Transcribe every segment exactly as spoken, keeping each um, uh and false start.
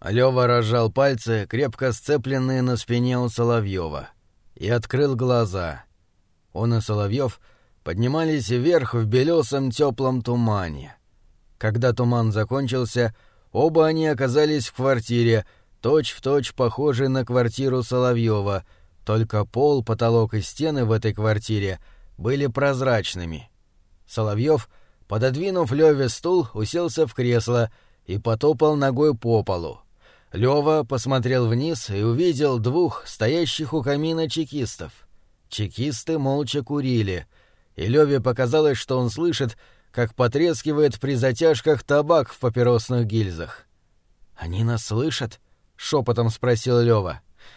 Лёва разжал пальцы, крепко сцепленные на спине у Соловьёва, и открыл глаза. Он и Соловьёв поднимались вверх в белёсом тёплом тумане. Когда туман закончился, оба они оказались в квартире, точь-в-точь похожей на квартиру Соловьёва, только пол, потолок и стены в этой квартире были прозрачными. Соловьёв, пододвинув Лёве стул, уселся в кресло и потопал ногой по полу. Лёва посмотрел вниз и увидел двух стоящих у камина чекистов. Чекисты молча курили, и Лёве показалось, что он слышит, как потрескивает при затяжках табак в папиросных гильзах. «Они нас слышат?» — шепотом спросил Лёва.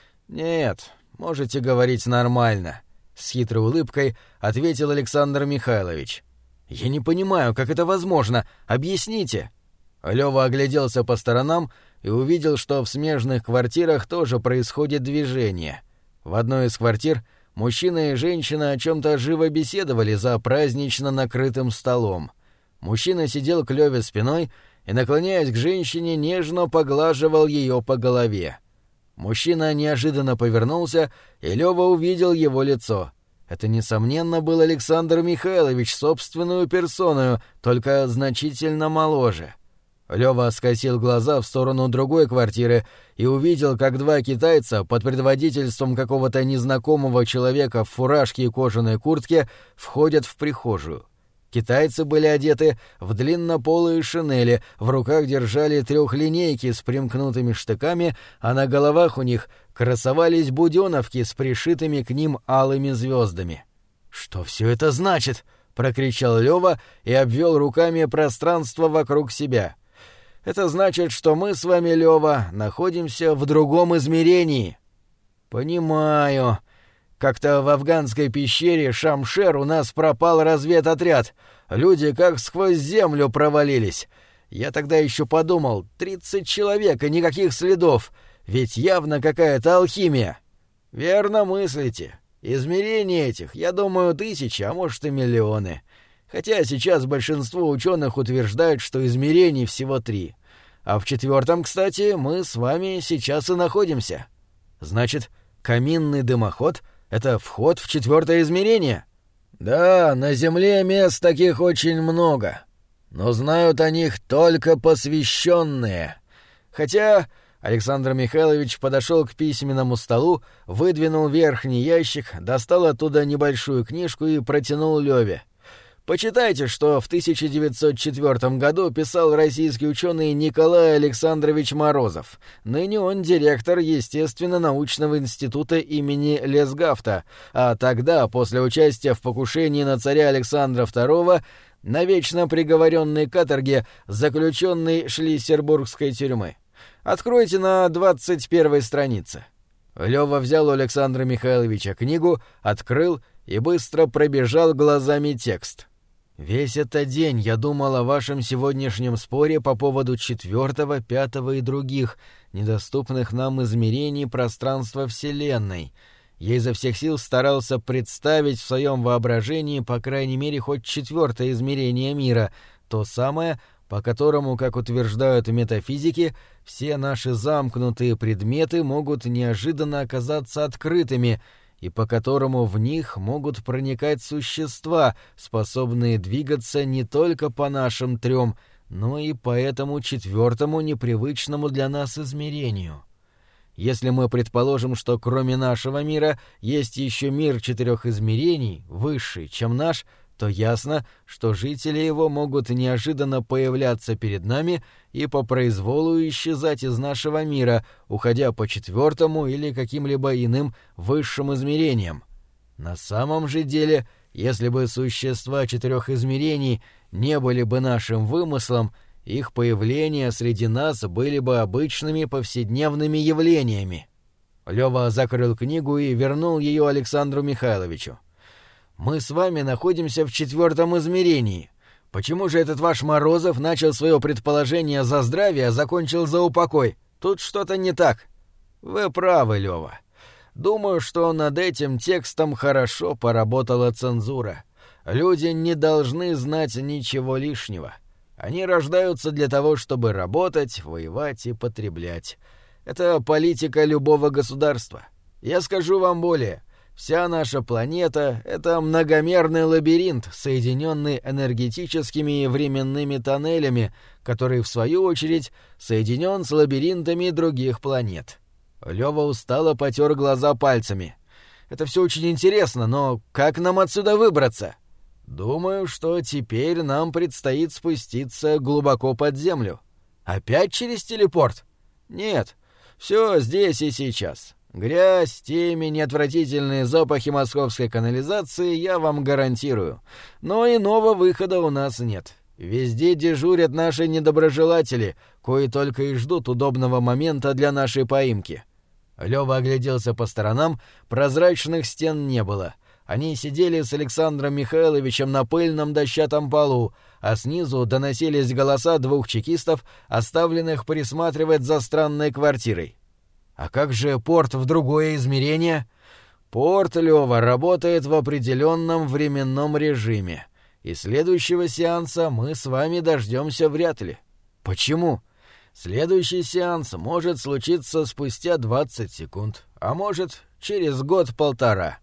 «Нет, можете говорить нормально», — с хитрой улыбкой ответил Александр Михайлович. «Я не понимаю, как это возможно. Объясните». Лёва огляделся по сторонам и увидел, что в смежных квартирах тоже происходит движение. В одной из квартир мужчина и женщина о чем-то живо беседовали за празднично накрытым столом. Мужчина сидел к Лёве спиной и, наклоняясь к женщине, нежно поглаживал ее по голове. Мужчина неожиданно повернулся, и Лёва увидел его лицо. Это, несомненно, был Александр Михайлович собственную персоною, только значительно моложе. Лёва скосил глаза в сторону другой квартиры и увидел, как два китайца под предводительством какого-то незнакомого человека в фуражке и кожаной куртке входят в прихожую. Китайцы были одеты в длиннополые шинели, в руках держали трехлинейки с примкнутыми штыками, а на головах у них красовались будёновки с пришитыми к ним алыми звездами. «Что все это значит?» — прокричал Лёва и обвел руками пространство вокруг себя. «Это значит, что мы с вами, Лёва, находимся в другом измерении». «Понимаю. Как-то в афганской пещере Шамшер у нас пропал разведотряд. Люди как сквозь землю провалились. Я тогда еще подумал, тридцать человек и никаких следов. Ведь явно какая-то алхимия». «Верно мыслите. Измерений этих, я думаю, тысячи, а может и миллионы. Хотя сейчас большинство ученых утверждают, что измерений всего три. А в четвертом, кстати, мы с вами сейчас и находимся. Значит, каминный дымоход — это вход в четвертое измерение?» «Да, на Земле мест таких очень много. Но знают о них только посвященные. Хотя...» Александр Михайлович подошел к письменному столу, выдвинул верхний ящик, достал оттуда небольшую книжку и протянул Лёве. «Почитайте, что в тысяча девятьсот четвёртом году писал российский ученый Николай Александрович Морозов. Ныне он директор Естественно-научного института имени Лесгафта, а тогда, после участия в покушении на царя Александра второго, навечно приговоренный к каторге, заключенный Шлиссербургской тюрьмы. Откройте на двадцать первой странице». Лёва взял у Александра Михайловича книгу, открыл и быстро пробежал глазами текст. «Весь этот день я думал о вашем сегодняшнем споре по поводу четвертого, пятого и других, недоступных нам измерений пространства Вселенной. Я изо всех сил старался представить в своем воображении, по крайней мере, хоть четвертое измерение мира, то самое, по которому, как утверждают метафизики, все наши замкнутые предметы могут неожиданно оказаться открытыми, и по которому в них могут проникать существа, способные двигаться не только по нашим трем, но и по этому четвертому непривычному для нас измерению. Если мы предположим, что кроме нашего мира есть еще мир четырех измерений, высший, чем наш, то ясно, что жители его могут неожиданно появляться перед нами и по произволу исчезать из нашего мира, уходя по четвертому или каким-либо иным высшим измерениям. На самом же деле, если бы существа четырех измерений не были бы нашим вымыслом, их появления среди нас были бы обычными повседневными явлениями». Лёва закрыл книгу и вернул ее Александру Михайловичу. «Мы с вами находимся в четвертом измерении. Почему же этот ваш Морозов начал свое предположение за здравие, а закончил за упокой? Тут что-то не так». «Вы правы, Лёва. Думаю, что над этим текстом хорошо поработала цензура. Люди не должны знать ничего лишнего. Они рождаются для того, чтобы работать, воевать и потреблять. Это политика любого государства. Я скажу вам более. Вся наша планета — это многомерный лабиринт, соединенный энергетическими и временными тоннелями, который, в свою очередь, соединен с лабиринтами других планет. Лёва устало потер глаза пальцами. «Это все очень интересно, но как нам отсюда выбраться?» «Думаю, что теперь нам предстоит спуститься глубоко под землю». «Опять через телепорт?» «Нет, все здесь и сейчас». Грязь, темень и отвратительные запахи московской канализации я вам гарантирую. Но иного выхода у нас нет. Везде дежурят наши недоброжелатели, кои только и ждут удобного момента для нашей поимки». Лёва огляделся по сторонам, прозрачных стен не было. Они сидели с Александром Михайловичем на пыльном дощатом полу, а снизу доносились голоса двух чекистов, оставленных присматривать за странной квартирой. «А как же порт в другое измерение?» «Порт, Лёва, работает в определенном временном режиме, и следующего сеанса мы с вами дождемся вряд ли». «Почему?» «Следующий сеанс может случиться спустя двадцать секунд, а может, через год-полтора».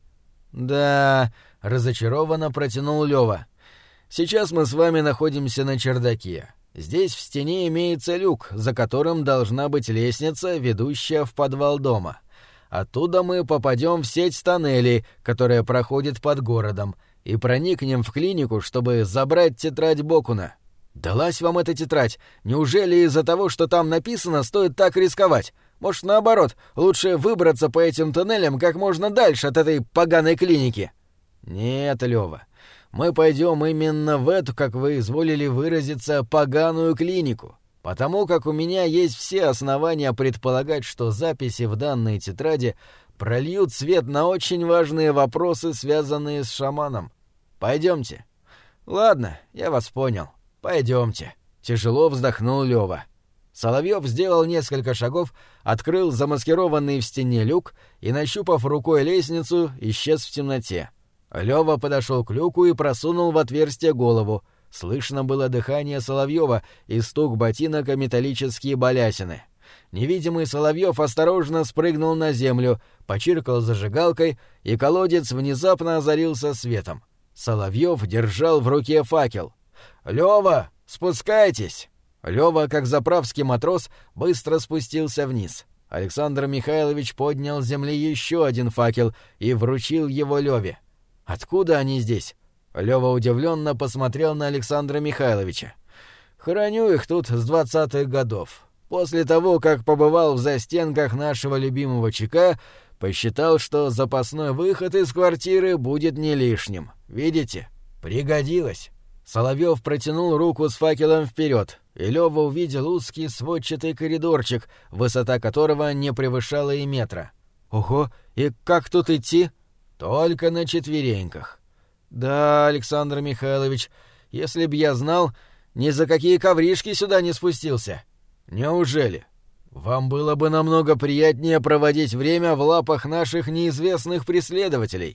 «Да», — разочарованно протянул Лёва. «Сейчас мы с вами находимся на чердаке. Здесь в стене имеется люк, за которым должна быть лестница, ведущая в подвал дома. Оттуда мы попадем в сеть тоннелей, которая проходит под городом, и проникнем в клинику, чтобы забрать тетрадь Бокуна». «Далась вам эта тетрадь? Неужели из-за того, что там написано, стоит так рисковать? Может, наоборот, лучше выбраться по этим тоннелям как можно дальше от этой поганой клиники?» «Нет, Лёва. Мы пойдем именно в эту, как вы изволили выразиться, поганую клинику, потому как у меня есть все основания предполагать, что записи в данной тетради прольют свет на очень важные вопросы, связанные с шаманом. Пойдемте». «Ладно, я вас понял. Пойдемте», — тяжело вздохнул Лёва. Соловьев сделал несколько шагов, открыл замаскированный в стене люк и, нащупав рукой лестницу, исчез в темноте. Лёва подошел к люку и просунул в отверстие голову. Слышно было дыхание Соловьева и стук ботинок о металлические балясины. Невидимый Соловьев осторожно спрыгнул на землю, почиркал зажигалкой, и колодец внезапно озарился светом. Соловьев держал в руке факел. «Лёва, спускайтесь!» Лёва, как заправский матрос, быстро спустился вниз. Александр Михайлович поднял с земли еще один факел и вручил его Лёве. «Откуда они здесь?» Лёва удивленно посмотрел на Александра Михайловича. «Храню их тут с двадцатых годов. После того, как побывал в застенках нашего любимого ЧК, посчитал, что запасной выход из квартиры будет не лишним. Видите? Пригодилось». Соловьев протянул руку с факелом вперед, и Лёва увидел узкий сводчатый коридорчик, высота которого не превышала и метра. «Ого, и как тут идти?» «Только на четвереньках». «Да, Александр Михайлович, если б я знал, ни за какие ковришки сюда не спустился». «Неужели? Вам было бы намного приятнее проводить время в лапах наших неизвестных преследователей».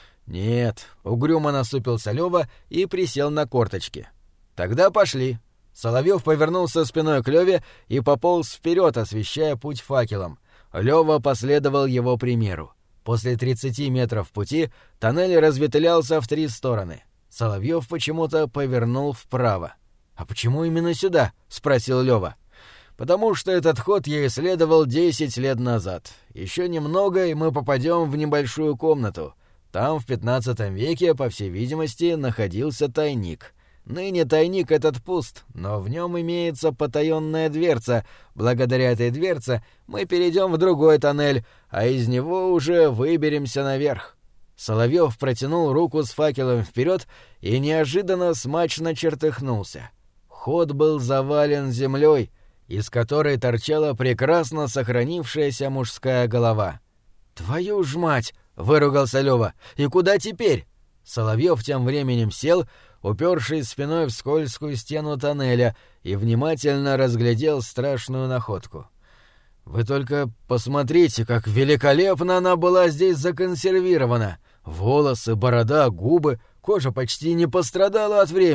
«Нет», — угрюмо насупился Лёва и присел на корточки. «Тогда пошли». Соловьев повернулся спиной к Лёве и пополз вперед, освещая путь факелом. Лёва последовал его примеру. После тридцати метров пути тоннель разветвлялся в три стороны. Соловьев почему-то повернул вправо. «А почему именно сюда?» — спросил Лёва. «Потому что этот ход я исследовал десять лет назад. Еще немного, и мы попадем в небольшую комнату. Там в пятнадцатом веке, по всей видимости, находился тайник. Ныне тайник этот пуст, но в нем имеется потаенная дверца. Благодаря этой дверце мы перейдем в другой тоннель, а из него уже выберемся наверх». Соловьев протянул руку с факелом вперед и неожиданно смачно чертыхнулся. Ход был завален землей, из которой торчала прекрасно сохранившаяся мужская голова. «Твою ж мать!» — выругался Лёва. «И куда теперь?» Соловьев тем временем сел, упершись спиной в скользкую стену тоннеля, и внимательно разглядел страшную находку. «Вы только посмотрите, как великолепно она была здесь законсервирована! Волосы, борода, губы, кожа почти не пострадала от времени.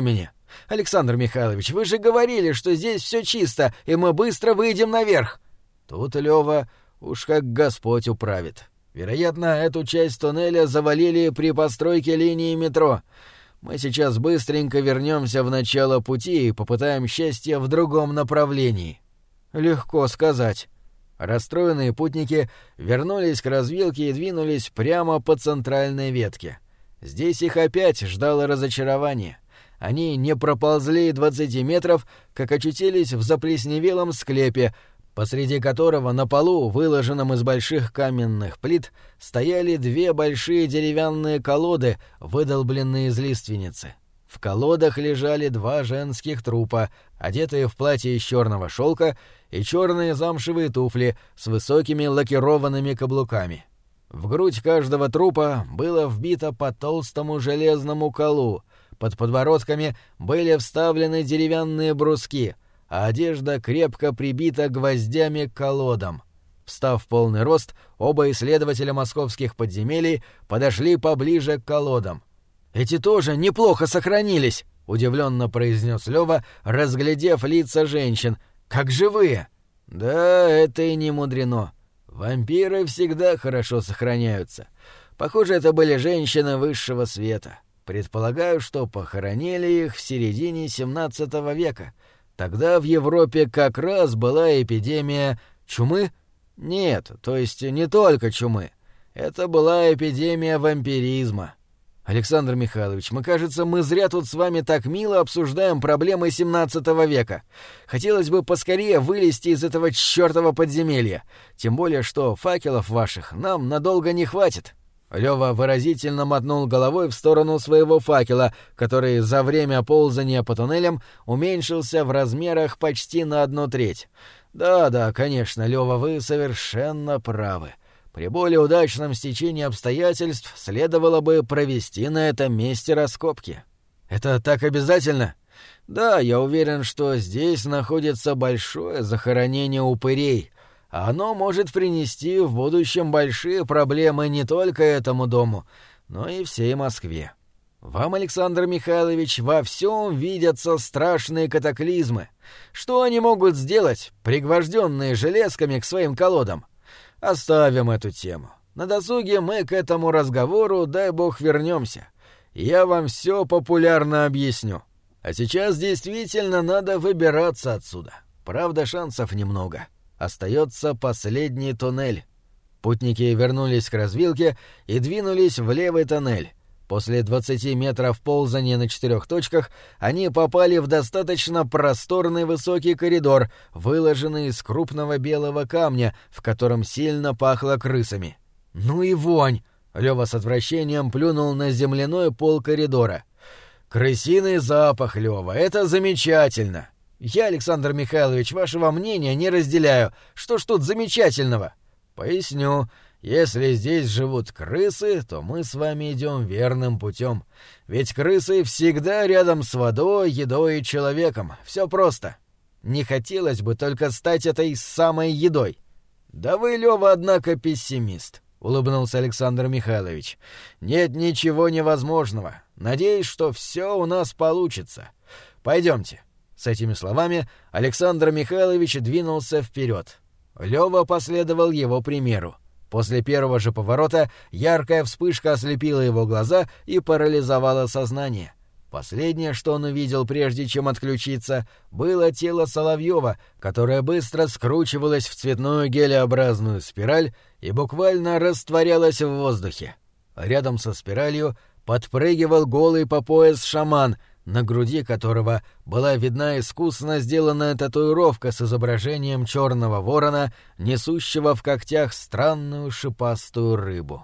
«Александр Михайлович, вы же говорили, что здесь все чисто, и мы быстро выйдем наверх!» Тут, Лёва, уж как Господь управит. Вероятно, эту часть туннеля завалили при постройке линии метро. Мы сейчас быстренько вернемся в начало пути и попытаем счастье в другом направлении. Легко сказать. Расстроенные путники вернулись к развилке и двинулись прямо по центральной ветке. Здесь их опять ждало разочарование. Они не проползли двадцати метров, как очутились в заплесневелом склепе, посреди которого на полу, выложенном из больших каменных плит, стояли две большие деревянные колоды, выдолбленные из лиственницы. В колодах лежали два женских трупа, одетые в платье из черного шелка и черные замшевые туфли с высокими лакированными каблуками. В грудь каждого трупа было вбито по толстому железному колу, под подбородками были вставлены деревянные бруски, а одежда крепко прибита гвоздями к колодам. Встав в полный рост, оба исследователя московских подземелий подошли поближе к колодам. «Эти тоже неплохо сохранились», — удивленно произнес Лёва, разглядев лица женщин. «Как живые!» «Да, это и не мудрено. Вампиры всегда хорошо сохраняются. Похоже, это были женщины высшего света. Предполагаю, что похоронили их в середине семнадцатого века. Тогда в Европе как раз была эпидемия чумы? Нет, то есть не только чумы. Это была эпидемия вампиризма». «Александр Михайлович, мы, кажется, мы зря тут с вами так мило обсуждаем проблемы семнадцатого века. Хотелось бы поскорее вылезти из этого чёртова подземелья. Тем более, что факелов ваших нам надолго не хватит». Лёва выразительно мотнул головой в сторону своего факела, который за время ползания по туннелям уменьшился в размерах почти на одну треть. «Да-да, конечно, Лёва, вы совершенно правы. При более удачном стечении обстоятельств следовало бы провести на этом месте раскопки». «Это так обязательно?» «Да, я уверен, что здесь находится большое захоронение упырей, а оно может принести в будущем большие проблемы не только этому дому, но и всей Москве. Вам, Александр Михайлович, во всем видятся страшные катаклизмы. Что они могут сделать, пригвожденные железками к своим колодам? Оставим эту тему. На досуге мы к этому разговору, дай бог, вернемся. Я вам все популярно объясню. А сейчас действительно надо выбираться отсюда. Правда, шансов немного. Остается последний туннель». Путники вернулись к развилке и двинулись в левый тоннель. После двадцати метров ползания на четырех точках они попали в достаточно просторный высокий коридор, выложенный из крупного белого камня, в котором сильно пахло крысами. «Ну и вонь!» — Лёва с отвращением плюнул на земляной пол коридора. «Крысиный запах, Лёва, это замечательно!» «Я, Александр Михайлович, вашего мнения не разделяю. Что ж тут замечательного?» «Поясню. Если здесь живут крысы, то мы с вами идем верным путем. Ведь крысы всегда рядом с водой, едой и человеком. Все просто. Не хотелось бы только стать этой самой едой». «Да вы, Лёва, однако, пессимист», — улыбнулся Александр Михайлович. «Нет ничего невозможного. Надеюсь, что все у нас получится. Пойдемте». С этими словами Александр Михайлович двинулся вперед. Лёва последовал его примеру. После первого же поворота яркая вспышка ослепила его глаза и парализовала сознание. Последнее, что он увидел, прежде чем отключиться, было тело Соловьёва, которое быстро скручивалось в цветную гелеобразную спираль и буквально растворялось в воздухе. Рядом со спиралью подпрыгивал голый по пояс шаман, на груди которого была видна искусно сделанная татуировка с изображением черного ворона, несущего в когтях странную шипастую рыбу.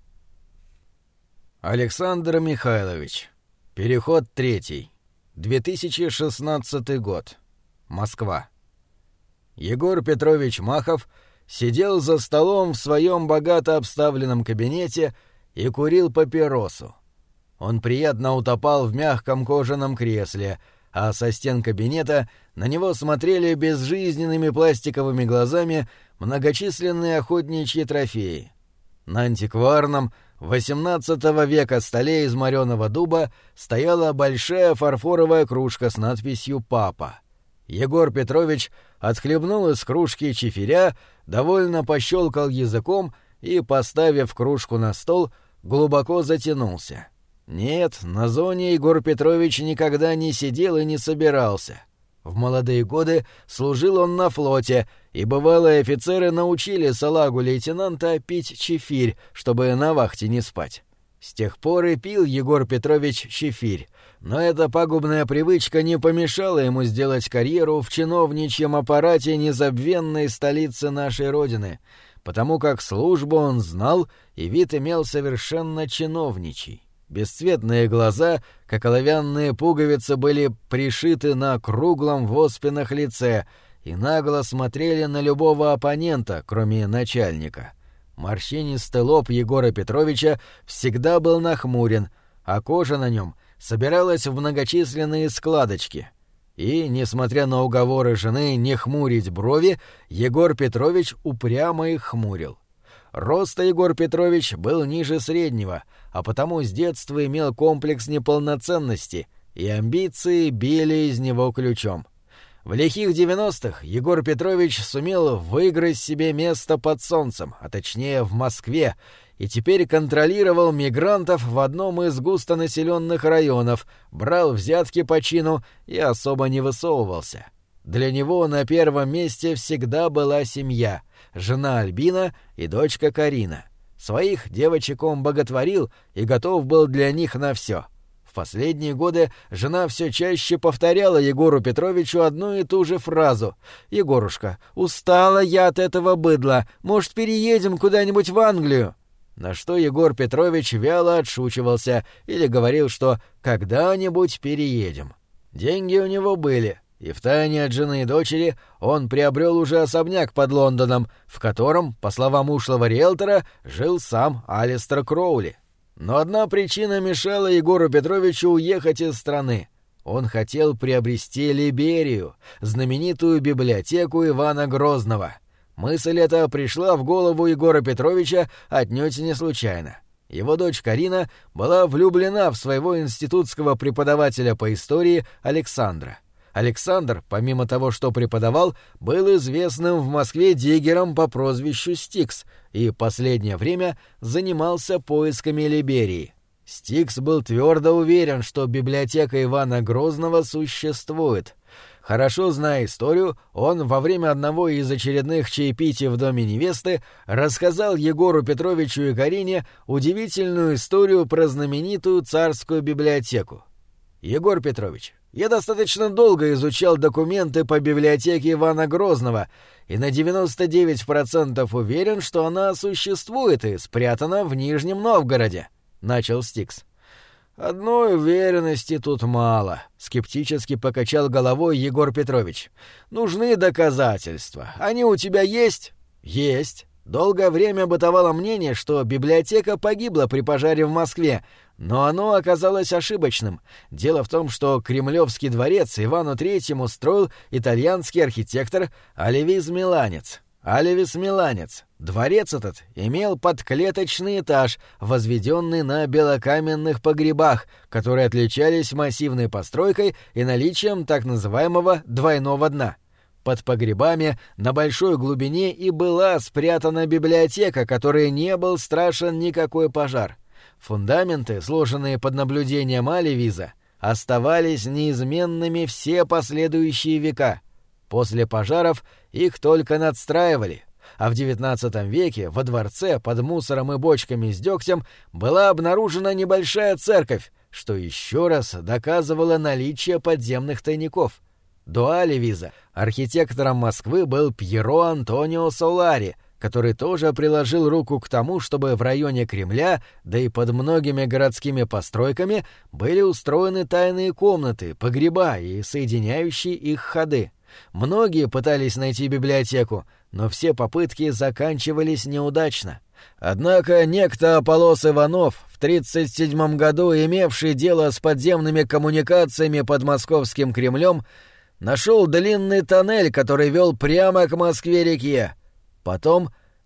Александр Михайлович. Переход третий. две тысячи шестнадцатый год. Москва. Егор Петрович Махов сидел за столом в своем богато обставленном кабинете и курил папиросу. Он приятно утопал в мягком кожаном кресле, а со стен кабинета на него смотрели безжизненными пластиковыми глазами многочисленные охотничьи трофеи. На антикварном восемнадцатого века столе из морёного дуба стояла большая фарфоровая кружка с надписью «Папа». Егор Петрович отхлебнул из кружки чифиря, довольно пощелкал языком и, поставив кружку на стол, глубоко затянулся. Нет, на зоне Егор Петрович никогда не сидел и не собирался. В молодые годы служил он на флоте, и бывалые офицеры научили салагу лейтенанта пить чифирь, чтобы на вахте не спать. С тех пор и пил Егор Петрович чифирь, но эта пагубная привычка не помешала ему сделать карьеру в чиновничьем аппарате незабвенной столицы нашей Родины, потому как службу он знал и вид имел совершенно чиновничий. Бесцветные глаза, как оловянные пуговицы, были пришиты на круглом в оспинах лице и нагло смотрели на любого оппонента, кроме начальника. Морщинистый лоб Егора Петровича всегда был нахмурен, а кожа на нем собиралась в многочисленные складочки. И, несмотря на уговоры жены не хмурить брови, Егор Петрович упрямо их хмурил. Роста Егор Петрович был ниже среднего, а потому с детства имел комплекс неполноценности, и амбиции били из него ключом. В лихих девяностых Егор Петрович сумел выиграть себе место под солнцем, а точнее в Москве, и теперь контролировал мигрантов в одном из густонаселенных районов, брал взятки по чину и особо не высовывался. Для него на первом месте всегда была семья — жена Альбина и дочка Карина. Своих девочек он боготворил и готов был для них на все. В последние годы жена все чаще повторяла Егору Петровичу одну и ту же фразу: «Егорушка, устала я от этого быдла, может, переедем куда-нибудь в Англию?» На что Егор Петрович вяло отшучивался или говорил, что «когда-нибудь переедем». Деньги у него были, и втайне от жены и дочери он приобрел уже особняк под Лондоном, в котором, по словам ушлого риэлтора, жил сам Алистер Кроули. Но одна причина мешала Егору Петровичу уехать из страны. Он хотел приобрести Либерию, знаменитую библиотеку Ивана Грозного. Мысль эта пришла в голову Егора Петровича отнюдь не случайно. Его дочь Карина была влюблена в своего институтского преподавателя по истории Александра. Александр, помимо того, что преподавал, был известным в Москве диггером по прозвищу Стикс и последнее время занимался поисками Либерии. Стикс был твердо уверен, что библиотека Ивана Грозного существует. Хорошо зная историю, он во время одного из очередных чаепитий в доме невесты рассказал Егору Петровичу и Карине удивительную историю про знаменитую царскую библиотеку. «Егор Петрович, я достаточно долго изучал документы по библиотеке Ивана Грозного и на девяносто девять процентов уверен, что она существует и спрятана в Нижнем Новгороде», — начал Стикс. «Одной уверенности тут мало», — скептически покачал головой Егор Петрович. «Нужны доказательства. Они у тебя есть?» «Есть. Долгое время бытовало мнение, что библиотека погибла при пожаре в Москве, но оно оказалось ошибочным. Дело в том, что Кремлевский дворец Ивану Третьему строил итальянский архитектор Оливис Миланец. Оливис Миланец. Дворец этот имел подклеточный этаж, возведенный на белокаменных погребах, которые отличались массивной постройкой и наличием так называемого двойного дна. Под погребами на большой глубине и была спрятана библиотека, которой не был страшен никакой пожар. Фундаменты, сложенные под наблюдением Оливиза, оставались неизменными все последующие века. После пожаров их только надстраивали, а в девятнадцатом веке во дворце под мусором и бочками с дегтем была обнаружена небольшая церковь, что еще раз доказывало наличие подземных тайников. До Оливиза архитектором Москвы был Пьеро Антонио Солари, который тоже приложил руку к тому, чтобы в районе Кремля, да и под многими городскими постройками, были устроены тайные комнаты, погреба и соединяющие их ходы. Многие пытались найти библиотеку, но все попытки заканчивались неудачно. Однако некто Аполлос Иванов, в тридцать седьмом году имевший дело с подземными коммуникациями под Московским Кремлем, нашел длинный тоннель, который вел прямо к Москве-реке. Потом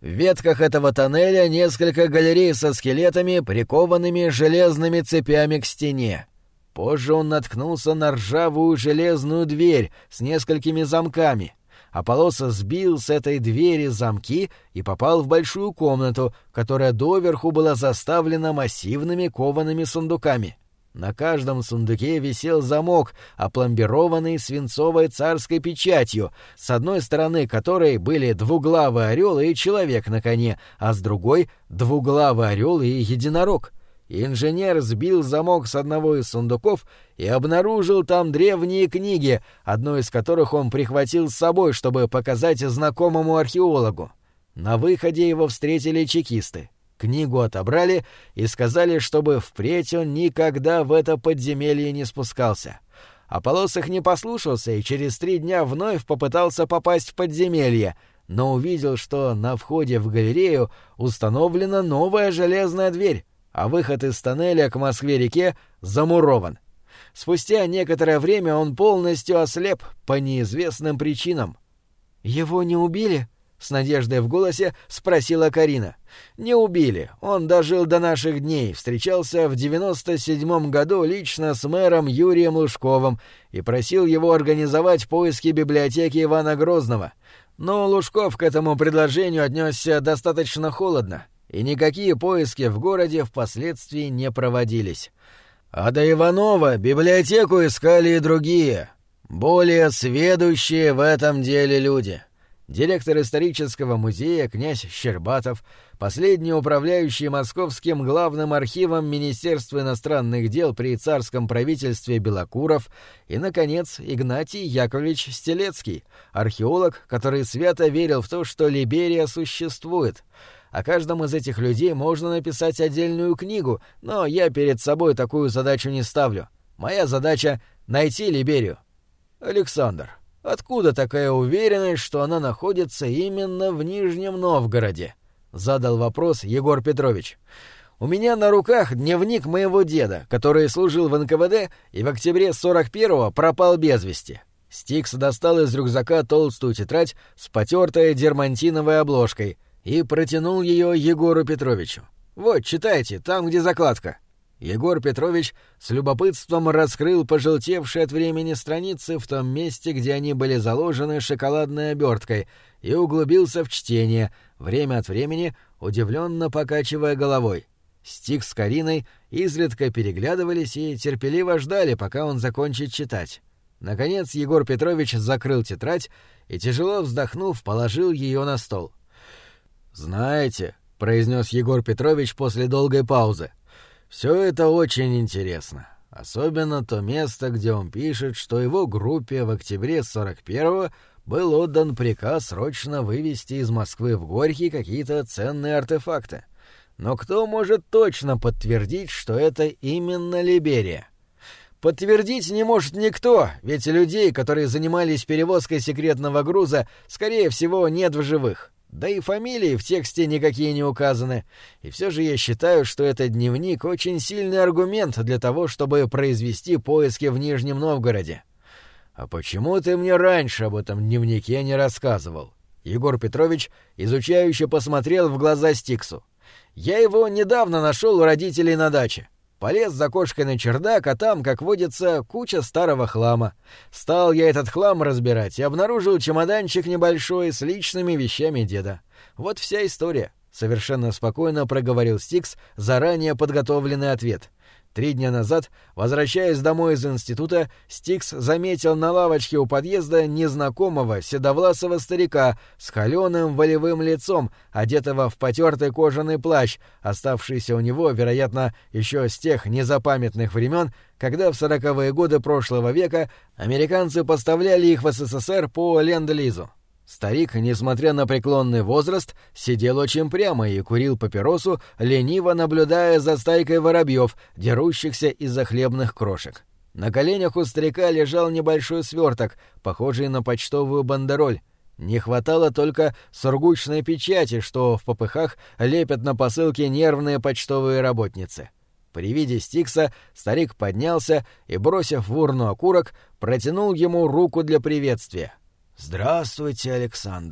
В ветках этого тоннеля несколько галерей со скелетами, прикованными железными цепями к стене. Позже он наткнулся на ржавую железную дверь с несколькими замками. Аполлоса сбил с этой двери замки и попал в большую комнату, которая доверху была заставлена массивными коваными сундуками. На каждом сундуке висел замок, опломбированный свинцовой царской печатью, с одной стороны которой были двуглавый орел и человек на коне, а с другой — двуглавый орел и единорог. Инженер сбил замок с одного из сундуков и обнаружил там древние книги, одну из которых он прихватил с собой, чтобы показать знакомому археологу. На выходе его встретили чекисты. Книгу отобрали и сказали, чтобы впредь он никогда в это подземелье не спускался. Аполлос их не послушался и через три дня вновь попытался попасть в подземелье, но увидел, что на входе в галерею установлена новая железная дверь, а выход из тоннеля к Москве-реке замурован. Спустя некоторое время он полностью ослеп по неизвестным причинам. «Его не убили?» — с надеждой в голосе спросила Карина. «Не убили. Он дожил до наших дней, встречался в девяносто седьмом году лично с мэром Юрием Лужковым и просил его организовать поиски библиотеки Ивана Грозного. Но Лужков к этому предложению отнесся достаточно холодно, и никакие поиски в городе впоследствии не проводились. А до Иванова библиотеку искали и другие, более сведущие в этом деле люди». Директор исторического музея князь Щербатов, последний управляющий Московским главным архивом Министерства иностранных дел при царском правительстве Белокуров и, наконец, Игнатий Яковлевич Стелецкий, археолог, который свято верил в то, что Либерия существует. О каждом из этих людей можно написать отдельную книгу, но я перед собой такую задачу не ставлю. Моя задача — найти Либерию. Александр, откуда такая уверенность, что она находится именно в Нижнем Новгороде? Задал вопрос Егор Петрович. У меня на руках дневник моего деда, который служил в эн ка вэ дэ и в октябре сорок первого пропал без вести. Стикс достал из рюкзака толстую тетрадь с потертой дермантиновой обложкой и протянул ее Егору Петровичу. «Вот, читайте, там, где закладка». Егор Петрович с любопытством раскрыл пожелтевшие от времени страницы в том месте, где они были заложены шоколадной оберткой, и углубился в чтение, время от времени удивленно покачивая головой. Стикс с Кариной изредка переглядывались и терпеливо ждали, пока он закончит читать. Наконец Егор Петрович закрыл тетрадь и, тяжело вздохнув, положил ее на стол. «Знаете», — произнес Егор Петрович после долгой паузы, — «все это очень интересно, особенно то место, где он пишет, что его группе в октябре сорок первого был отдан приказ срочно вывести из Москвы в Горький какие-то ценные артефакты. Но кто может точно подтвердить, что это именно Либерия? Подтвердить не может никто, ведь людей, которые занимались перевозкой секретного груза, скорее всего, нет в живых. Да и фамилии в тексте никакие не указаны. И все же я считаю, что этот дневник очень сильный аргумент для того, чтобы произвести поиски в Нижнем Новгороде. А почему ты мне раньше об этом дневнике не рассказывал? Егор Петрович изучающе посмотрел в глаза Стиксу. Я его недавно нашел у родителей на даче. Полез за кошкой на чердак, а там, как водится, куча старого хлама. Стал я этот хлам разбирать и обнаружил чемоданчик небольшой с личными вещами деда. Вот вся история. Совершенно спокойно проговорил Стикс заранее подготовленный ответ. Три дня назад, возвращаясь домой из института, Стикс заметил на лавочке у подъезда незнакомого седовласого старика с холёным волевым лицом, одетого в потертый кожаный плащ, оставшийся у него, вероятно, еще с тех незапамятных времен, когда в сороковые годы прошлого века американцы поставляли их в эс эс эс эр по ленд-лизу. Старик, несмотря на преклонный возраст, сидел очень прямо и курил папиросу, лениво наблюдая за стайкой воробьев, дерущихся из-за хлебных крошек. На коленях у старика лежал небольшой сверток, похожий на почтовую бандероль. Не хватало только сургучной печати, что в попыхах лепят на посылке нервные почтовые работницы. При виде Стикса старик поднялся и, бросив в урну окурок, протянул ему руку для приветствия. «Здравствуйте, Александр», —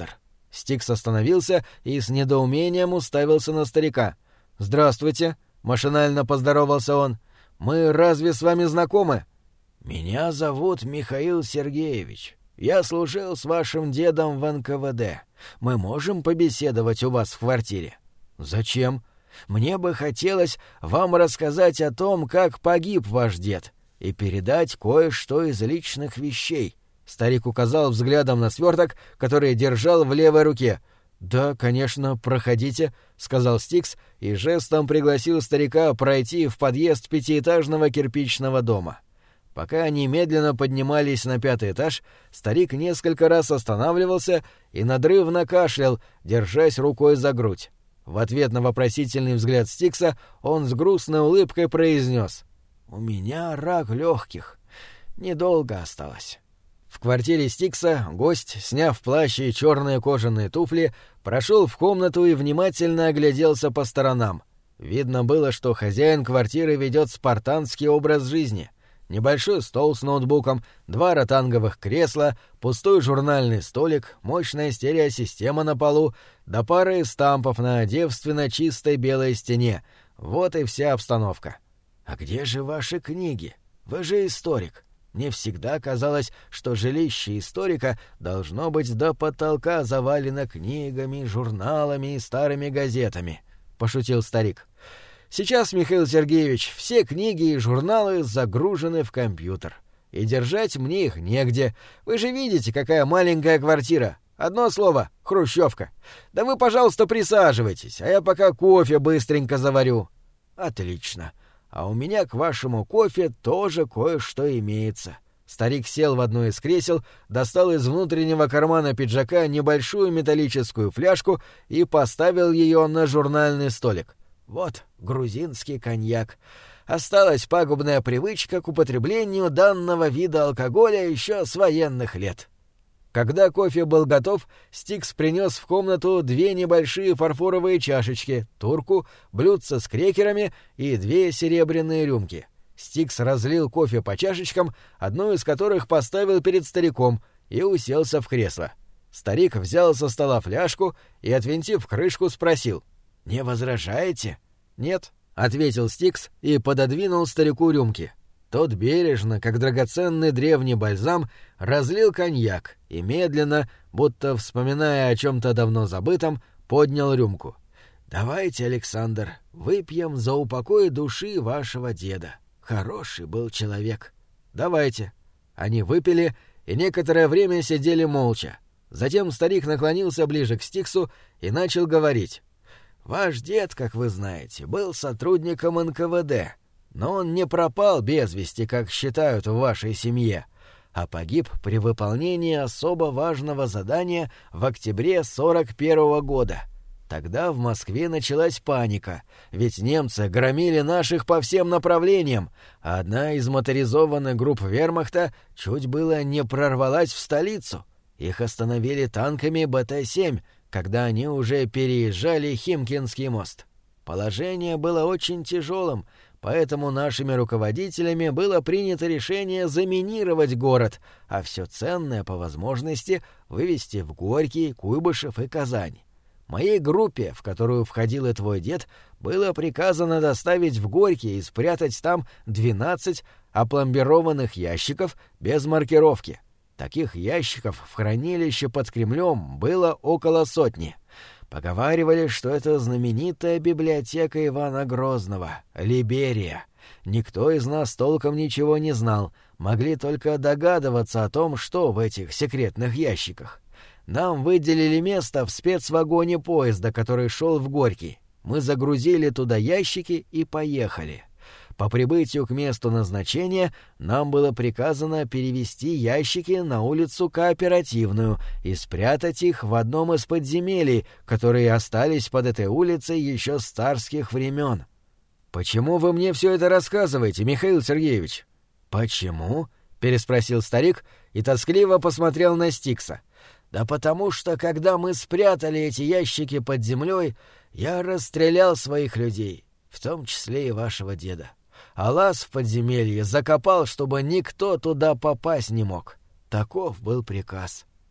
Стикс остановился и с недоумением уставился на старика. «Здравствуйте», — машинально поздоровался он. «Мы разве с вами знакомы?» «Меня зовут Михаил Сергеевич. Я служил с вашим дедом в эн ка вэ дэ. Мы можем побеседовать у вас в квартире?» «Зачем?» «Мне бы хотелось вам рассказать о том, как погиб ваш дед, и передать кое-что из личных вещей». Старик указал взглядом на сверток, который держал в левой руке. «Да, конечно, проходите», — сказал Стикс и жестом пригласил старика пройти в подъезд пятиэтажного кирпичного дома. Пока они медленно поднимались на пятый этаж, старик несколько раз останавливался и надрывно кашлял, держась рукой за грудь. В ответ на вопросительный взгляд Стикса он с грустной улыбкой произнес: «У меня рак легких. Недолго осталось». В квартире Стикса гость, сняв плащ и черные кожаные туфли, прошел в комнату и внимательно огляделся по сторонам. Видно было, что хозяин квартиры ведет спартанский образ жизни. Небольшой стол с ноутбуком, два ротанговых кресла, пустой журнальный столик, мощная стереосистема на полу, да пара стампов на девственно чистой белой стене. Вот и вся обстановка. «А где же ваши книги? Вы же историк. Мне всегда казалось, что жилище историка должно быть до потолка завалено книгами, журналами и старыми газетами», — пошутил старик. «Сейчас, Михаил Сергеевич, все книги и журналы загружены в компьютер. И держать мне их негде. Вы же видите, какая маленькая квартира. Одно слово — хрущевка. Да вы, пожалуйста, присаживайтесь, а я пока кофе быстренько заварю». «Отлично. А у меня к вашему кофе тоже кое-что имеется». Старик сел в одно из кресел, достал из внутреннего кармана пиджака небольшую металлическую фляжку и поставил ее на журнальный столик. «Вот грузинский коньяк. Осталась пагубная привычка к употреблению данного вида алкоголя еще с военных лет». Когда кофе был готов, Стикс принес в комнату две небольшие фарфоровые чашечки, турку, блюдце с крекерами и две серебряные рюмки. Стикс разлил кофе по чашечкам, одну из которых поставил перед стариком, и уселся в кресло. Старик взял со стола фляжку и, отвинтив крышку, спросил: «Не возражаете?» «Нет», — ответил Стикс и пододвинул старику рюмки. Тот бережно, как драгоценный древний бальзам, разлил коньяк и медленно, будто вспоминая о чем-то давно забытом, поднял рюмку. «Давайте, Александр, выпьем за упокой души вашего деда. Хороший был человек». «Давайте». Они выпили и некоторое время сидели молча. Затем старик наклонился ближе к Стиксу и начал говорить. «Ваш дед, как вы знаете, был сотрудником эн ка вэ дэ, но он не пропал без вести, как считают в вашей семье, а погиб при выполнении особо важного задания в октябре сорок первого года. Тогда в Москве началась паника, ведь немцы громили наших по всем направлениям, а одна из моторизованных групп вермахта чуть было не прорвалась в столицу. Их остановили танками бэ тэ семь, когда они уже переезжали Химкинский мост. Положение было очень тяжелым, поэтому нашими руководителями было принято решение заминировать город, а все ценное по возможности вывезти в Горький, Куйбышев и Казань. Моей группе, в которую входил и твой дед, было приказано доставить в Горький и спрятать там двенадцать опломбированных ящиков без маркировки. Таких ящиков в хранилище под Кремлем было около сотни. Поговаривали, что это знаменитая библиотека Ивана Грозного, Либерия. Никто из нас толком ничего не знал, могли только догадываться о том, что в этих секретных ящиках. Нам выделили место в спецвагоне поезда, который шел в Горький. Мы загрузили туда ящики и поехали. По прибытию к месту назначения нам было приказано перевести ящики на улицу Кооперативную и спрятать их в одном из подземелий, которые остались под этой улицей еще с царских времен. «Почему вы мне все это рассказываете, Михаил Сергеевич?» «Почему?» — переспросил старик и тоскливо посмотрел на Стикса. «Да потому что, когда мы спрятали эти ящики под землей, я расстрелял своих людей, в том числе и вашего деда. А лаз в подземелье закопал, чтобы никто туда попасть не мог. Таков был приказ.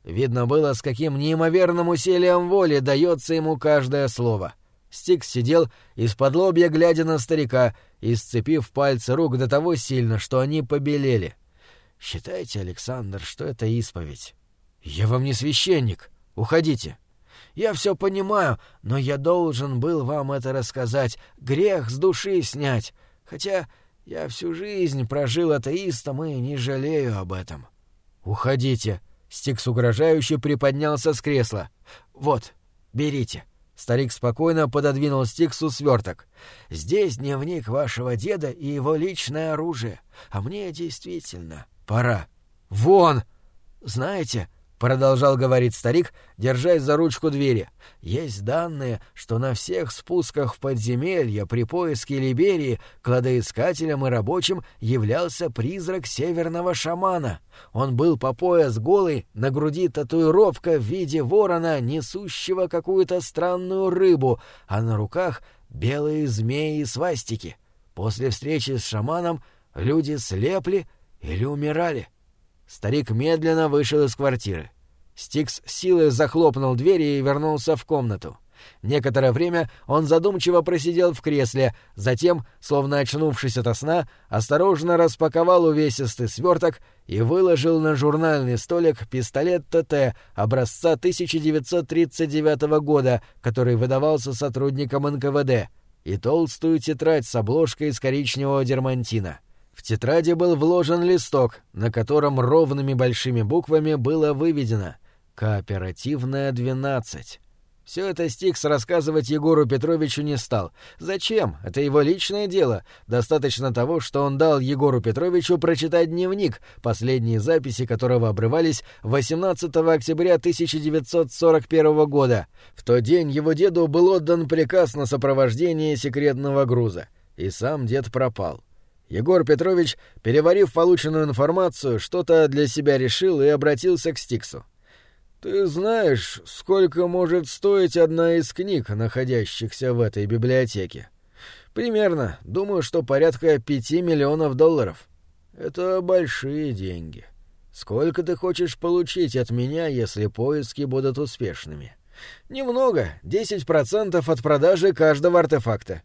Видно было, с каким неимоверным усилием воли дается ему каждое слово. Стикс сидел из-под лобья, глядя на старика, и сцепив пальцы рук до того сильно, что они побелели. «Считайте, Александр, что это исповедь». «Я вам не священник. Уходите». «Я все понимаю, но я должен был вам это рассказать, грех с души снять. Хотя я всю жизнь прожил атеистом и не жалею об этом». «Уходите». Стикс угрожающе приподнялся с кресла. «Вот, берите». Старик спокойно пододвинул Стиксу сверток. «Здесь дневник вашего деда и его личное оружие. А мне действительно пора». «Вон!» «Знаете...» — продолжал говорить старик, держась за ручку двери. «Есть данные, что на всех спусках в подземелье при поиске Либерии кладоискателем и рабочим являлся призрак северного шамана. Он был по пояс голый, на груди татуировка в виде ворона, несущего какую-то странную рыбу, а на руках белые змеи и свастики. После встречи с шаманом люди слепли или умирали». Старик медленно вышел из квартиры. Стикс силой захлопнул дверь и вернулся в комнату. Некоторое время он задумчиво просидел в кресле, затем, словно очнувшись ото сна, осторожно распаковал увесистый сверток и выложил на журнальный столик пистолет ТТ образца тысяча девятьсот тридцать девятого года, который выдавался сотрудникам эн ка вэ дэ, и толстую тетрадь с обложкой из коричневого дермантина. В тетради был вложен листок, на котором ровными большими буквами было выведено «Кооперативная двенадцать». Все это Стикс рассказывать Егору Петровичу не стал. Зачем? Это его личное дело. Достаточно того, что он дал Егору Петровичу прочитать дневник, последние записи которого обрывались восемнадцатого октября тысяча девятьсот сорок первого года. В тот день его деду был отдан приказ на сопровождение секретного груза. И сам дед пропал. Егор Петрович, переварив полученную информацию, что-то для себя решил и обратился к Стиксу. «Ты знаешь, сколько может стоить одна из книг, находящихся в этой библиотеке?» «Примерно. Думаю, что порядка пяти миллионов долларов». «Это большие деньги. Сколько ты хочешь получить от меня, если поиски будут успешными?» «Немного. Десять процентов от продажи каждого артефакта».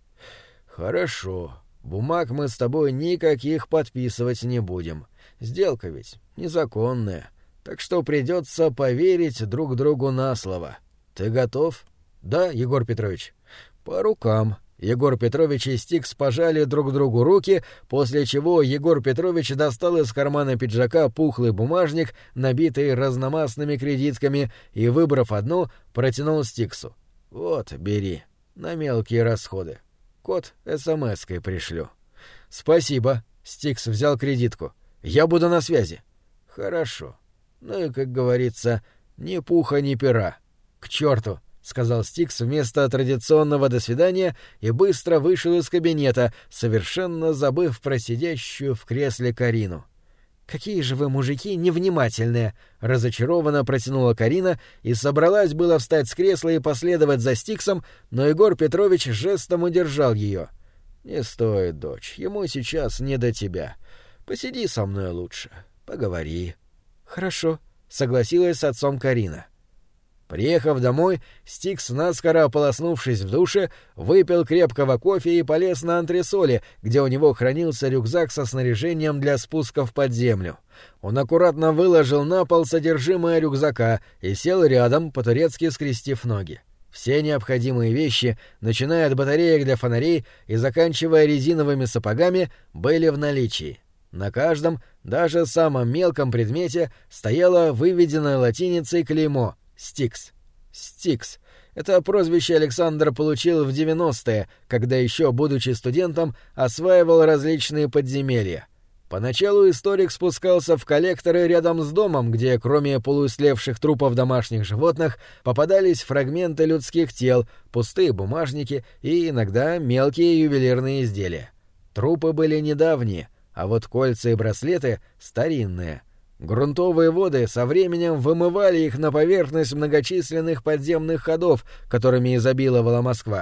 «Хорошо. Бумаг мы с тобой никаких подписывать не будем. Сделка ведь незаконная, так что придется поверить друг другу на слово. Ты готов?» «Да, Егор Петрович». «По рукам». Егор Петрович и Стикс пожали друг другу руки, после чего Егор Петрович достал из кармана пиджака пухлый бумажник, набитый разномастными кредитками, и, выбрав одну, протянул Стиксу. «Вот, бери. На мелкие расходы. Код эс эм эской пришлю». «Спасибо», — Стикс взял кредитку. «Я буду на связи». «Хорошо. Ну и, как говорится, ни пуха, ни пера». «К черту», — сказал Стикс вместо традиционного «до свидания» и быстро вышел из кабинета, совершенно забыв про сидящую в кресле Карину. «Какие же вы, мужики, невнимательные!» — разочарованно протянула Карина и собралась было встать с кресла и последовать за Стиксом, но Егор Петрович жестом удержал ее. «Не стоит, дочь, ему сейчас не до тебя. Посиди со мной лучше, поговори». «Хорошо», — согласилась с отцом Карина. Приехав домой, Стикс, наскоро ополоснувшись в душе, выпил крепкого кофе и полез на антресоли, где у него хранился рюкзак со снаряжением для спусков под землю. Он аккуратно выложил на пол содержимое рюкзака и сел рядом, по-турецки скрестив ноги. Все необходимые вещи, начиная от батареек для фонарей и заканчивая резиновыми сапогами, были в наличии. На каждом, даже самом мелком предмете, стояло выведенное латиницей клеймо «Стикс». «Стикс». Это прозвище Александр получил в девяностые, когда еще, будучи студентом, осваивал различные подземелья. Поначалу историк спускался в коллекторы рядом с домом, где, кроме полуислевших трупов домашних животных, попадались фрагменты людских тел, пустые бумажники и иногда мелкие ювелирные изделия. Трупы были недавние, а вот кольца и браслеты — старинные. Грунтовые воды со временем вымывали их на поверхность многочисленных подземных ходов, которыми изобиловала Москва.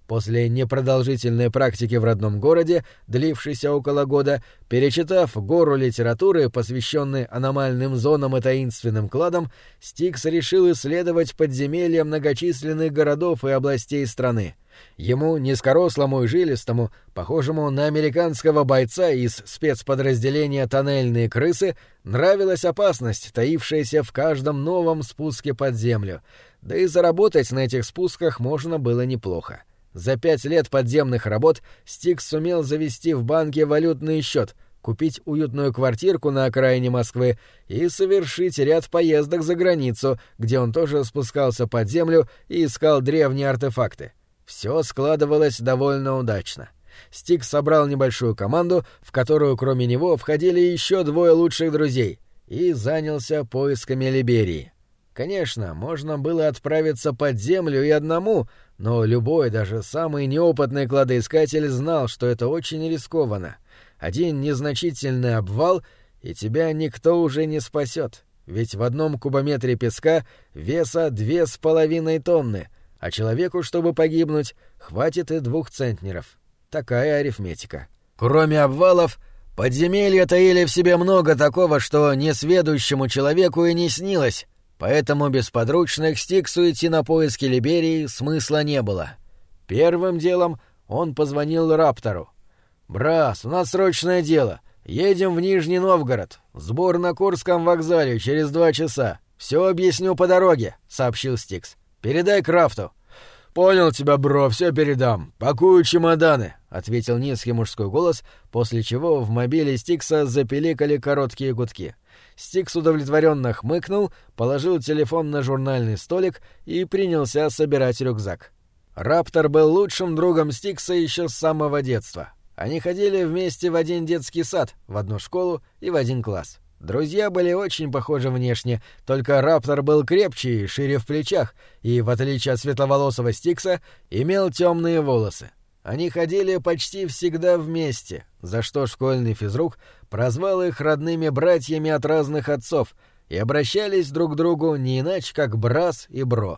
После непродолжительной практики в родном городе, длившейся около года, перечитав гору литературы, посвященной аномальным зонам и таинственным кладам, Стикс решил исследовать подземелья многочисленных городов и областей страны. Ему, низкорослому и жилистому, похожему на американского бойца из спецподразделения «Тоннельные крысы», нравилась опасность, таившаяся в каждом новом спуске под землю, да и заработать на этих спусках можно было неплохо. За пять лет подземных работ Стикс сумел завести в банке валютный счет, купить уютную квартирку на окраине Москвы и совершить ряд поездок за границу, где он тоже спускался под землю и искал древние артефакты. Все складывалось довольно удачно. Стикс собрал небольшую команду, в которую кроме него входили еще двое лучших друзей, и занялся поисками Либерии. Конечно, можно было отправиться под землю и одному, но любой, даже самый неопытный кладоискатель знал, что это очень рискованно. Один незначительный обвал, и тебя никто уже не спасет, ведь в одном кубометре песка веса две с половиной тонны, а человеку, чтобы погибнуть, хватит и двух центнеров. Такая арифметика. Кроме обвалов, подземелья таили в себе много такого, что несведущему человеку и не снилось, поэтому без подручных Стиксу идти на поиски Либерии смысла не было. Первым делом он позвонил Раптору. «Брас, у нас срочное дело. Едем в Нижний Новгород. Сбор на Курском вокзале через два часа. Все объясню по дороге», — сообщил Стикс. «Передай Крафту». «Понял тебя, бро, все передам. Пакую чемоданы», — ответил низкий мужской голос, после чего в мобиле Стикса запеликали короткие гудки. Стикс удовлетворенно хмыкнул, положил телефон на журнальный столик и принялся собирать рюкзак. Раптор был лучшим другом Стикса еще с самого детства. Они ходили вместе в один детский сад, в одну школу и в один класс. Друзья были очень похожи внешне, только Раптор был крепче и шире в плечах, и, в отличие от светловолосого Стикса, имел темные волосы. Они ходили почти всегда вместе, за что школьный физрук прозвал их родными братьями от разных отцов и обращались друг к другу не иначе, как Брас и Бро.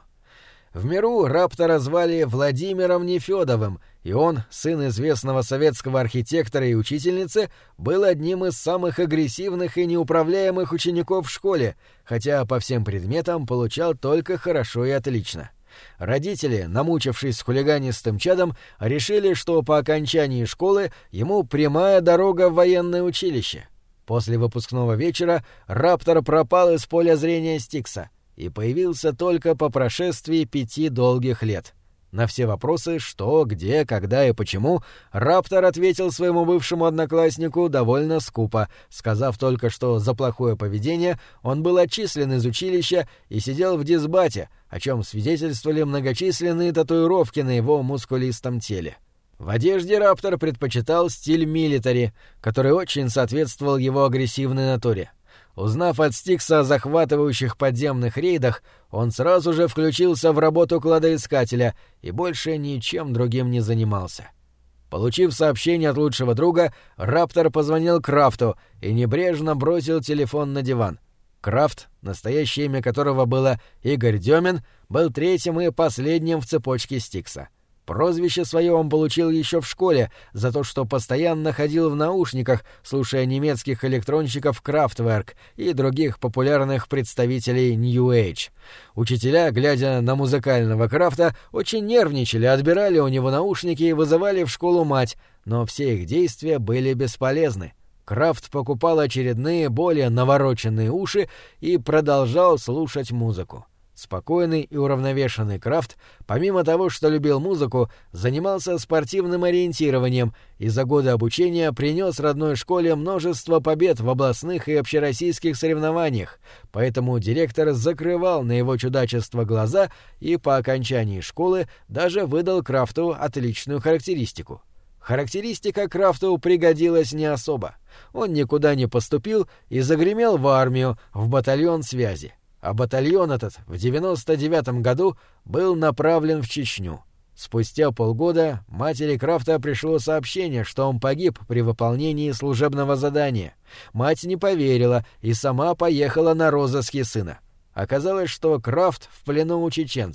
В миру Раптора звали Владимиром Нефёдовым, и он, сын известного советского архитектора и учительницы, был одним из самых агрессивных и неуправляемых учеников в школе, хотя по всем предметам получал только хорошо и отлично. Родители, намучившись с хулиганистым чадом, решили, что по окончании школы ему прямая дорога в военное училище. После выпускного вечера Раптор пропал из поля зрения Стикса и появился только по прошествии пяти долгих лет. На все вопросы «что», «где», «когда» и «почему» Раптор ответил своему бывшему однокласснику довольно скупо, сказав только, что за плохое поведение он был отчислен из училища и сидел в дисбате, о чем свидетельствовали многочисленные татуировки на его мускулистом теле. В одежде Раптор предпочитал стиль милитари, который очень соответствовал его агрессивной натуре. Узнав от Стикса о захватывающих подземных рейдах, он сразу же включился в работу кладоискателя и больше ничем другим не занимался. Получив сообщение от лучшего друга, Раптор позвонил Крафту и небрежно бросил телефон на диван. Крафт, настоящее имя которого было Игорь Демин, был третьим и последним в цепочке Стикса. Прозвище свое он получил еще в школе за то, что постоянно ходил в наушниках, слушая немецких электронщиков Kraftwerk и других популярных представителей New Age. Учителя, глядя на музыкального Крафта, очень нервничали, отбирали у него наушники и вызывали в школу мать, но все их действия были бесполезны. Крафт покупал очередные, более навороченные уши и продолжал слушать музыку. Спокойный и уравновешенный Крафт, помимо того, что любил музыку, занимался спортивным ориентированием и за годы обучения принес родной школе множество побед в областных и общероссийских соревнованиях, поэтому директор закрывал на его чудачество глаза и по окончании школы даже выдал Крафту отличную характеристику. Характеристика Крафту пригодилась не особо. Он никуда не поступил и загремел в армию, в батальон связи. А батальон этот в девяносто девятом году был направлен в Чечню. Спустя полгода матери Крафта пришло сообщение, что он погиб при выполнении служебного задания. Мать не поверила и сама поехала на розыски сына. Оказалось, что Крафт в плену у чеченцев.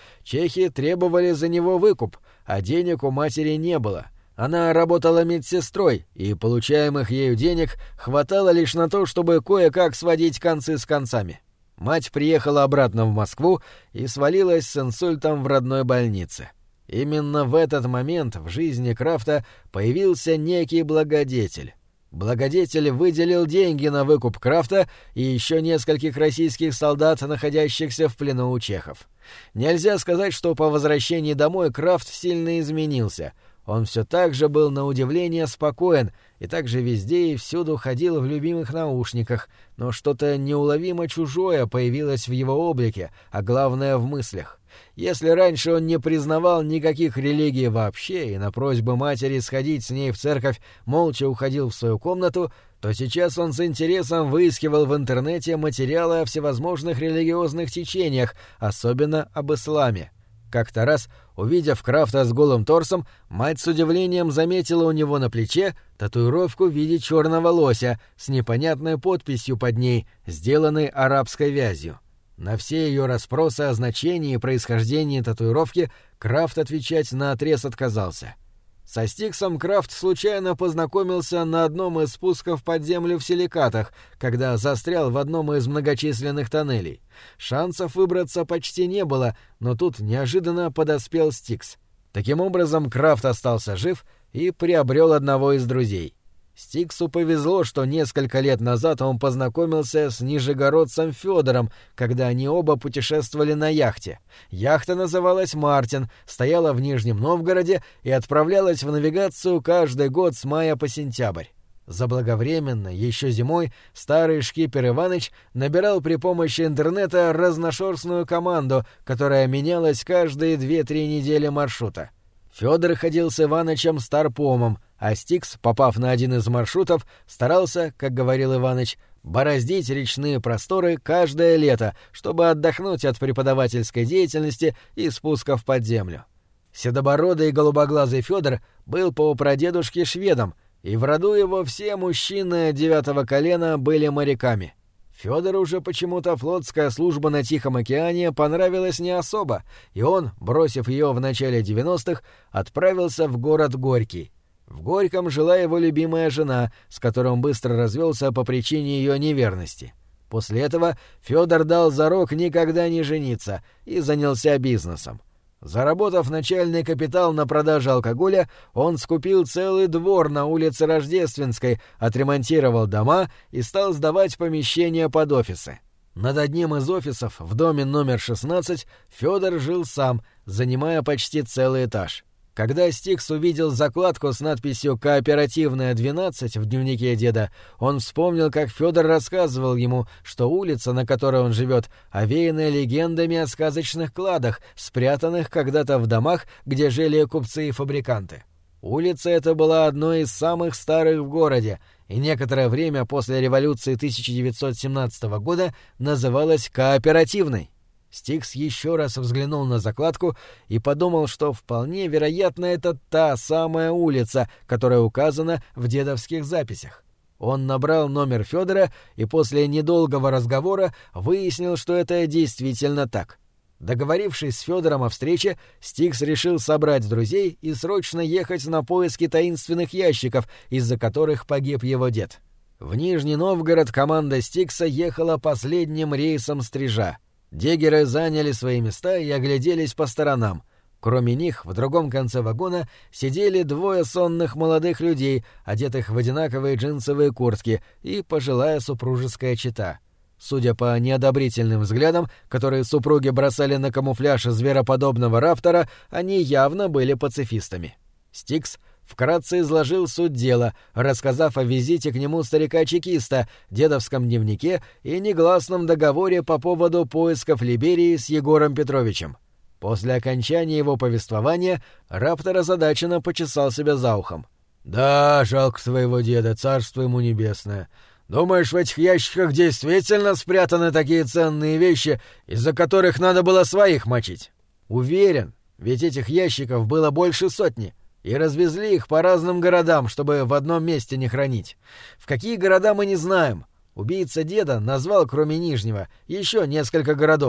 чехи требовали за него выкуп, а денег у матери не было. Она работала медсестрой, и получаемых ею денег хватало лишь на то, чтобы кое-как сводить концы с концами. Мать приехала обратно в Москву и свалилась с инсультом в родной больнице. Именно в этот момент в жизни Крафта появился некий благодетель. Благодетель выделил деньги на выкуп Крафта и еще нескольких российских солдат, находящихся в плену у чехов. Нельзя сказать, что по возвращении домой Крафт сильно изменился. Он все так же был на удивление спокоен и также везде и всюду ходил в любимых наушниках, но что-то неуловимо чужое появилось в его облике, а главное — в мыслях. Если раньше он не признавал никаких религий вообще и на просьбу матери сходить с ней в церковь молча уходил в свою комнату, то сейчас он с интересом выискивал в интернете материалы о всевозможных религиозных течениях, особенно об исламе. Как-то раз, увидев Крафта с голым торсом, мать с удивлением заметила у него на плече татуировку в виде черного лося с непонятной подписью под ней, сделанной арабской вязью. На все ее расспросы о значении и происхождении татуировки Крафт отвечать наотрез отказался. Со Стиксом Крафт случайно познакомился на одном из спусков под землю в Силикатах, когда застрял в одном из многочисленных тоннелей. Шансов выбраться почти не было, но тут неожиданно подоспел Стикс. Таким образом, Крафт остался жив и приобрел одного из друзей. Стиксу повезло, что несколько лет назад он познакомился с нижегородцем Федором, когда они оба путешествовали на яхте. Яхта называлась «Мартин», стояла в Нижнем Новгороде и отправлялась в навигацию каждый год с мая по сентябрь. Заблаговременно, еще зимой, старый шкипер Иваныч набирал при помощи интернета разношерстную команду, которая менялась каждые две-три недели маршрута. Федор ходил с Иванычем старпомом, а Стикс, попав на один из маршрутов, старался, как говорил Иваныч, бороздить речные просторы каждое лето, чтобы отдохнуть от преподавательской деятельности и спусков под землю. Седобородый и голубоглазый Федор был по прадедушке шведом, и в роду его все мужчины девятого колена были моряками. Федору же почему-то флотская служба на Тихом океане понравилась не особо, и он, бросив ее в начале девяностых, отправился в город Горький. В Горьком жила его любимая жена, с которой он быстро развелся по причине ее неверности. После этого Федор дал зарок никогда не жениться и занялся бизнесом. Заработав начальный капитал на продаже алкоголя, он скупил целый двор на улице Рождественской, отремонтировал дома и стал сдавать помещения под офисы. Над одним из офисов, в доме номер шестнадцать, Федор жил сам, занимая почти целый этаж. Когда Стикс увидел закладку с надписью «Кооперативная двенадцать» в дневнике деда, он вспомнил, как Федор рассказывал ему, что улица, на которой он живет, овеяна легендами о сказочных кладах, спрятанных когда-то в домах, где жили купцы и фабриканты. Улица эта была одной из самых старых в городе, и некоторое время после революции тысяча девятьсот семнадцатого года называлась «Кооперативной». Стикс еще раз взглянул на закладку и подумал, что вполне вероятно это та самая улица, которая указана в дедовских записях. Он набрал номер Федора и после недолгого разговора выяснил, что это действительно так. Договорившись с Федором о встрече, Стикс решил собрать друзей и срочно ехать на поиски таинственных ящиков, из-за которых погиб его дед. В Нижний Новгород команда Стикса ехала последним рейсом «Стрижа». Деггеры заняли свои места и огляделись по сторонам. Кроме них, в другом конце вагона сидели двое сонных молодых людей, одетых в одинаковые джинсовые куртки, и пожилая супружеская чета. Судя по неодобрительным взглядам, которые супруги бросали на камуфляж звероподобного раптора, они явно были пацифистами. Стикс вкратце изложил суть дела, рассказав о визите к нему старика-чекиста, дедовском дневнике и негласном договоре по поводу поисков Либерии с Егором Петровичем. После окончания его повествования раптор озадаченно почесал себя за ухом. «Да, жалко твоего деда, царство ему небесное. Думаешь, в этих ящиках действительно спрятаны такие ценные вещи, из-за которых надо было своих мочить?» «Уверен, ведь этих ящиков было больше сотни». И развезли их по разным городам, чтобы в одном месте не хранить. В какие города мы не знаем. Убийца деда назвал, кроме Нижнего, еще несколько городов.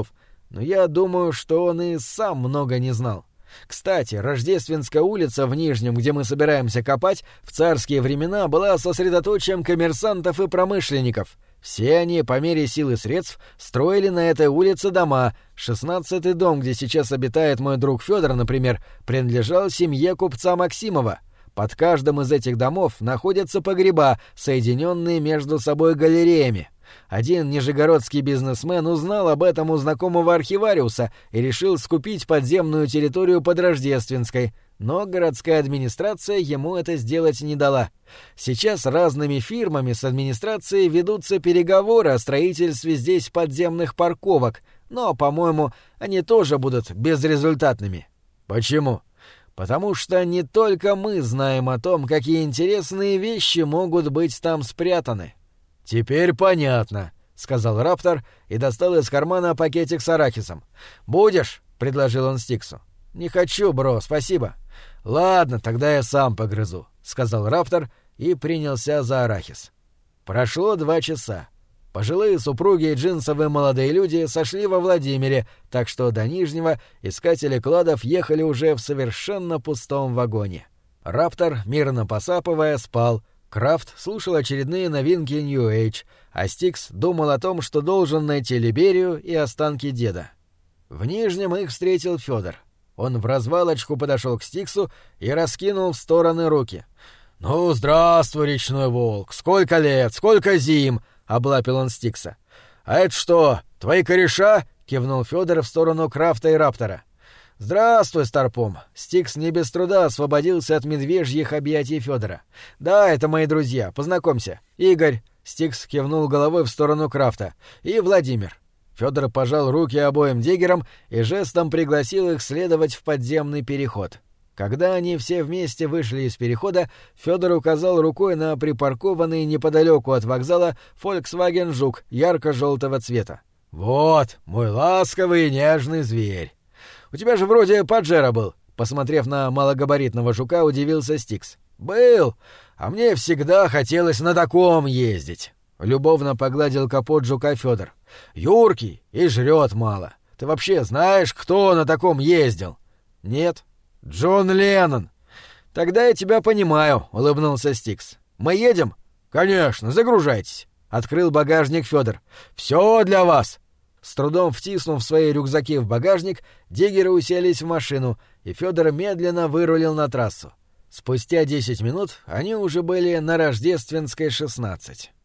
Но я думаю, что он и сам много не знал. Кстати, Рождественская улица в Нижнем, где мы собираемся копать, в царские времена была сосредоточием коммерсантов и промышленников. Все они, по мере сил и средств, строили на этой улице дома. Шестнадцатый дом, где сейчас обитает мой друг Фёдор, например, принадлежал семье купца Максимова. Под каждым из этих домов находятся погреба, соединенные между собой галереями. Один нижегородский бизнесмен узнал об этом у знакомого архивариуса и решил скупить подземную территорию под Рождественской, но городская администрация ему это сделать не дала. Сейчас разными фирмами с администрацией ведутся переговоры о строительстве здесь подземных парковок, но, по-моему, они тоже будут безрезультатными. Почему? Потому что не только мы знаем о том, какие интересные вещи могут быть там спрятаны. «Теперь понятно», — сказал Раптор и достал из кармана пакетик с арахисом. «Будешь?» — предложил он Стиксу. «Не хочу, бро, спасибо». «Ладно, тогда я сам погрызу», — сказал Раптор и принялся за арахис. Прошло два часа. Пожилые супруги и джинсовые молодые люди сошли во Владимире, так что до Нижнего искатели кладов ехали уже в совершенно пустом вагоне. Раптор, мирно посапывая, спал. Крафт слушал очередные новинки New Age, а Стикс думал о том, что должен найти Либерию и останки деда. В Нижнем их встретил Фёдор. Он в развалочку подошел к Стиксу и раскинул в стороны руки. «Ну, здравствуй, речной волк! Сколько лет, сколько зим!» — облапил он Стикса. «А это что, твои кореша?» — кивнул Фёдор в сторону Крафта и Раптора. «Здравствуй, Старпом!» Стикс не без труда освободился от медвежьих объятий Фёдора. «Да, это мои друзья. Познакомься. Игорь!» Стикс кивнул головой в сторону Крафта. «И Владимир». Фёдор пожал руки обоим диггерам и жестом пригласил их следовать в подземный переход. Когда они все вместе вышли из перехода, Фёдор указал рукой на припаркованный неподалеку от вокзала Volkswagen Жук ярко-желтого цвета. «Вот, мой ласковый и нежный зверь. У тебя же вроде Паджеро был», — посмотрев на малогабаритного жука, удивился Стикс. «Был, а мне всегда хотелось на таком ездить». Любовно погладил капот жука Фёдор. «Юркий и жрет мало. Ты вообще знаешь, кто на таком ездил?» «Нет». «Джон Леннон». «Тогда я тебя понимаю», — улыбнулся Стикс. «Мы едем?» «Конечно, загружайтесь», — открыл багажник Фёдор. «Всё для вас». С трудом втиснув свои рюкзаки в багажник, диггеры уселись в машину, и Фёдор медленно вырулил на трассу. Спустя десять минут они уже были на Рождественской шестнадцать.